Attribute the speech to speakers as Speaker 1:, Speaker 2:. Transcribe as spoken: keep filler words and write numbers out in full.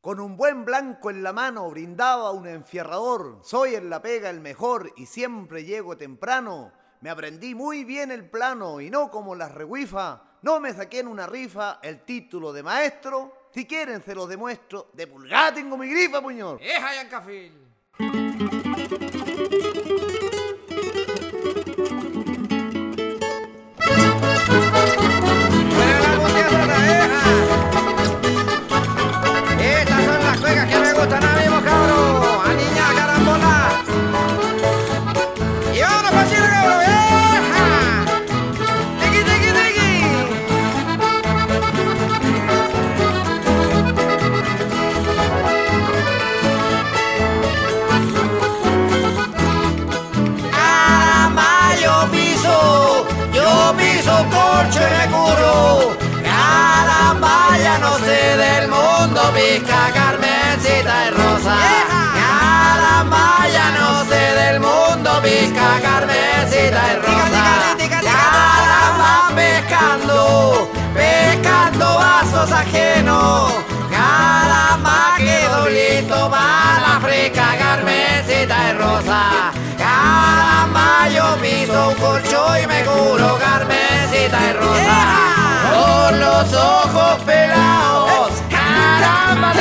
Speaker 1: Con un buen blanco en la mano brindaba un enfierrador. Soy en la pega el mejor y siempre llego temprano. Me aprendí muy bien el plano y no como las reguifas. No me saqué en una rifa el título de maestro. Si quieren se los demuestro. De pulgada tengo mi grifa, puñor.
Speaker 2: ¡Eja, Yancafil! Estas son las cuecas que me gustan a mí, cabro. A niña carambola. Y vámonos pa' Chile, cabro. ¡Eja! ¡Tiqui, tiqui, tiqui! Caramba, yo piso, yo piso corcho y me curo. Caramba, ya no sé del mundo, pizca, Carmencita y Rosa. Caramba, ya no sé del mundo, pizca, Carmencita y Rosa. Caramba, pescando, pescando vasos ajenos. Caramba, quedo listo para la fresca, Carmencita y Rosa. Caramba, yo piso un corcho y me curo, Carmencita y Rosa. Con los ojos pelados, caramba,